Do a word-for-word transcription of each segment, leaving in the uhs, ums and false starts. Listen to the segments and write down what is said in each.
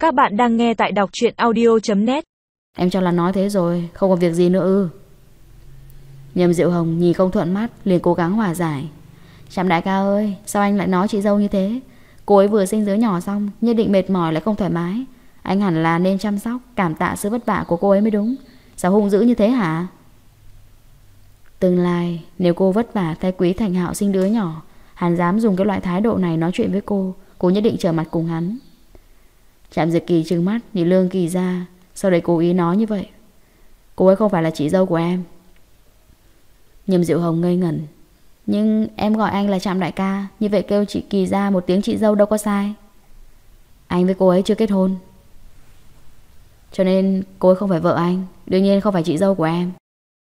Các bạn đang nghe tại đọc truyện audio chấm net. Em cho là nói thế rồi, không có việc gì nữa ư? Nhâm Diệu Hồng nhìn không thuận mắt, liền cố gắng hòa giải. Trạm đại ca ơi, sao anh lại nói chị dâu như thế? Cô ấy vừa sinh đứa nhỏ xong, nhất định mệt mỏi lại không thoải mái. Anh hẳn là nên chăm sóc, cảm tạ sự vất vả của cô ấy mới đúng. Sao hung dữ như thế hả? Tương lai, nếu cô vất vả thay Quý Thành Hạo sinh đứa nhỏ, hắn dám dùng cái loại thái độ này nói chuyện với cô, cô nhất định trở mặt cùng hắn. Trạm Diệt Kỳ trừng mắt nhìn Lương Kỳ ra, sau đấy cố ý nói như vậy. Cô ấy không phải là chị dâu của em. Nhâm Diệu Hồng ngây ngẩn. Nhưng em gọi anh là Trạm đại ca, như vậy kêu chị Kỳ ra một tiếng chị dâu đâu có sai. Anh với cô ấy chưa kết hôn, cho nên cô ấy không phải vợ anh, đương nhiên không phải chị dâu của em.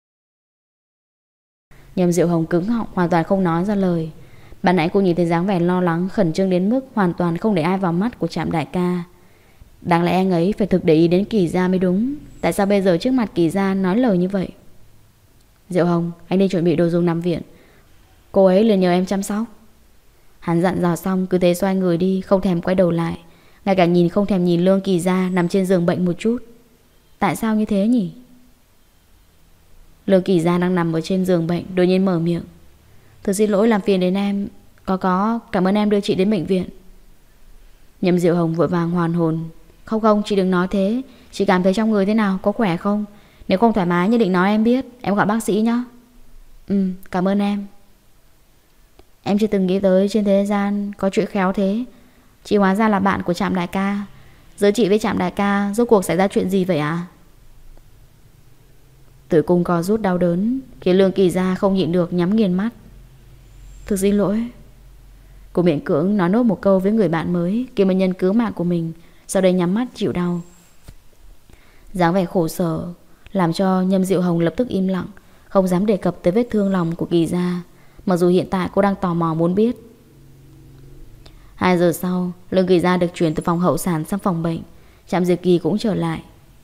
Nhâm Diệu Hồng cứng họng, hoàn toàn không nói ra lời. Ban nãy cô nhìn thấy dáng vẻ lo lắng, khẩn trương đến mức hoàn toàn không để ai vào mắt của Trạm đại ca. Đáng lẽ anh ấy phải thực để ý đến Kỳ gia mới đúng. Tại sao bây giờ trước mặt Kỳ gia nói lời như vậy? Diệu Hồng, anh đi chuẩn bị đồ dùng nằm viện, cô ấy liền nhờ em chăm sóc. Hắn dặn dò xong cứ thế xoay người đi, không thèm quay đầu lại, ngay cả nhìn không thèm nhìn Lương Kỳ gia nằm trên giường bệnh một chút. Tại sao như thế nhỉ? Lương Kỳ gia đang nằm ở trên giường bệnh, đột nhiên mở miệng. Thật xin lỗi làm phiền đến em. Có có, cảm ơn em đưa chị đến bệnh viện. Nhâm Diệu Hồng vội vàng hoàn hồn. Không không, chị đừng nói thế. Chị cảm thấy trong người thế nào, có khỏe không? Nếu không thoải mái nhất định nói em biết, em gọi bác sĩ nhé. Ừ, cảm ơn em. Em chưa từng nghĩ tới trên thế gian có chuyện khéo thế. Chị hóa ra là bạn của Trạm đại ca. Giữa chị với Trạm đại ca rốt cuộc xảy ra chuyện gì vậy à? Tử cung co rút đau đớn khiến Lương Kỳ gia không nhịn được nhắm nghiền mắt. Thực xin lỗi. Cô miễn cưỡng nói nốt một câu với người bạn mới, kêu ơn nhân cứu mạng của mình, sau đây nhắm mắt chịu đau. Dáng vẻ khổ sở làm cho Nhâm Diệu Hồng lập tức im lặng, không dám đề cập tới vết thương lòng của Kỳ gia, mặc dù hiện tại cô đang tò mò muốn biết. Hai giờ sau, Lương Kỳ gia được chuyển từ phòng hậu sản sang phòng bệnh. Trạm Diệt Kỳ cũng trở lại.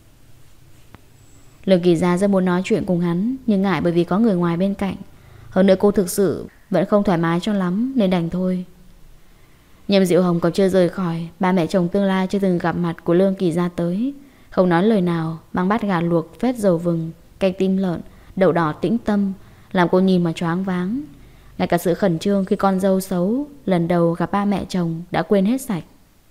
Lương Kỳ gia rất muốn nói chuyện cùng hắn, nhưng ngại bởi vì có người ngoài bên cạnh. Hơn nữa cô thực sự vẫn không thoải mái cho lắm, nên đành thôi. Nhâm Diệu Hồng còn chưa rời khỏi, ba mẹ chồng tương lai chưa từng gặp mặt của Lương Kỳ gia tới, không nói lời nào, mang bát gà luộc phết dầu vừng, canh tim lợn, đậu đỏ tĩnh tâm, làm cô nhìn mà choáng váng. Ngay cả sự khẩn trương khi con dâu xấu lần đầu gặp ba mẹ chồng đã quên hết sạch.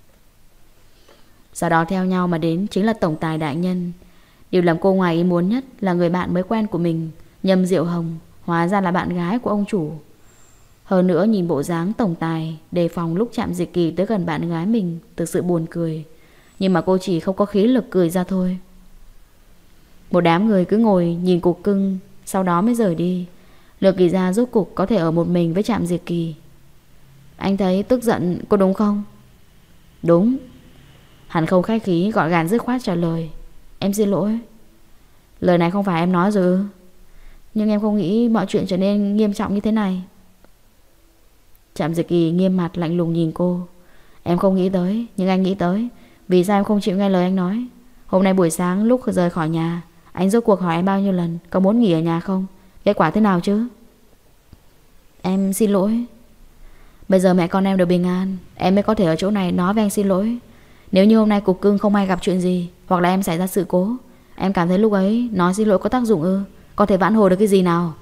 Sau đó theo nhau mà đến chính là tổng tài đại nhân. Điều làm cô ngoài ý muốn nhất là người bạn mới quen của mình, Nhâm Diệu Hồng, hóa ra là bạn gái của ông chủ. Hơn nữa nhìn bộ dáng tổng tài đề phòng lúc Trạm Diệt Kỳ tới gần bạn gái mình, thực sự buồn cười. Nhưng mà cô chỉ không có khí lực cười ra thôi. Một đám người cứ ngồi nhìn cục cưng, sau đó mới rời đi. Lương Kỳ gia rốt cục có thể ở một mình với Trạm Diệt Kỳ. Anh thấy tức giận cô đúng không? Đúng. Hắn không khách khí, gọn gàng dứt khoát trả lời. Em xin lỗi. Lời này không phải em nói rồi. Nhưng em không nghĩ mọi chuyện trở nên nghiêm trọng như thế này. Trạm Diệt Kỳ nghiêm mặt lạnh lùng nhìn cô. Em không nghĩ tới, nhưng anh nghĩ tới. Vì sao em không chịu nghe lời anh nói? Hôm nay buổi sáng lúc rời khỏi nhà, anh rốt cuộc hỏi em bao nhiêu lần có muốn nghỉ ở nhà không? Kết quả thế nào chứ? Em xin lỗi. Bây giờ mẹ con em đều bình an, em mới có thể ở chỗ này nói với anh xin lỗi. Nếu như hôm nay cục cưng không may gặp chuyện gì, hoặc là em xảy ra sự cố, em cảm thấy lúc ấy nói xin lỗi có tác dụng ư? Có thể vãn hồi được cái gì nào?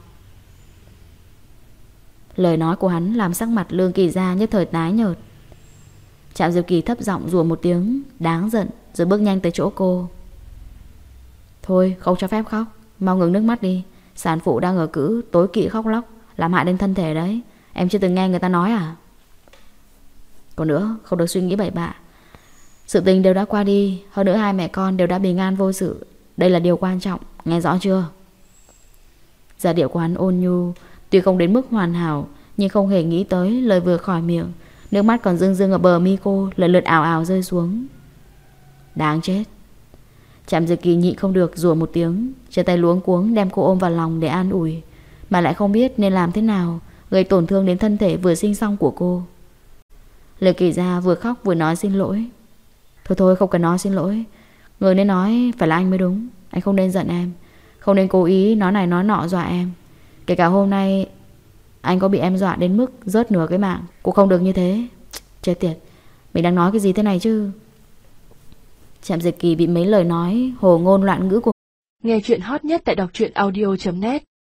Lời nói của hắn làm sắc mặt Lương Kỳ gia nhất thời tái nhợt. Trạm Diệp Kỳ thấp giọng rủa một tiếng đáng giận, rồi bước nhanh tới chỗ cô. Thôi không cho phép khóc, mau ngừng nước mắt đi. Sản phụ đang ở cữ, tối kỵ khóc lóc, làm hại đến thân thể đấy. Em chưa từng nghe người ta nói à? Còn nữa, không được suy nghĩ bậy bạ. Sự tình đều đã qua đi, hơn nữa hai mẹ con đều đã bình an vô sự. Đây là điều quan trọng, nghe rõ chưa? Giọng điệu của hắn ôn nhu, tuy không đến mức hoàn hảo, nhưng không hề nghĩ tới lời vừa khỏi miệng. Nước mắt còn rưng rưng ở bờ mi cô, lần lượt ảo ảo rơi xuống. Đáng chết. Trạm Diệt Kỳ nhịn không được rủa một tiếng, chân tay luống cuống đem cô ôm vào lòng để an ủi, mà lại không biết nên làm thế nào, gây tổn thương đến thân thể vừa sinh xong của cô. Lương Kỳ gia vừa khóc vừa nói xin lỗi. Thôi thôi không cần nói xin lỗi, người nên nói phải là anh mới đúng. Anh không nên giận em, không nên cố ý nói này nói nọ dọa em. Kể cả hôm nay anh có bị em dọa đến mức rớt nửa cái mạng, cũng không được như thế. Chết tiệt, mình đang nói cái gì thế này chứ? Trạm Dịch Kỳ bị mấy lời nói hồ ngôn loạn ngữ của Nghe chuyện hot nhất tại đọc truyện audio chấm net.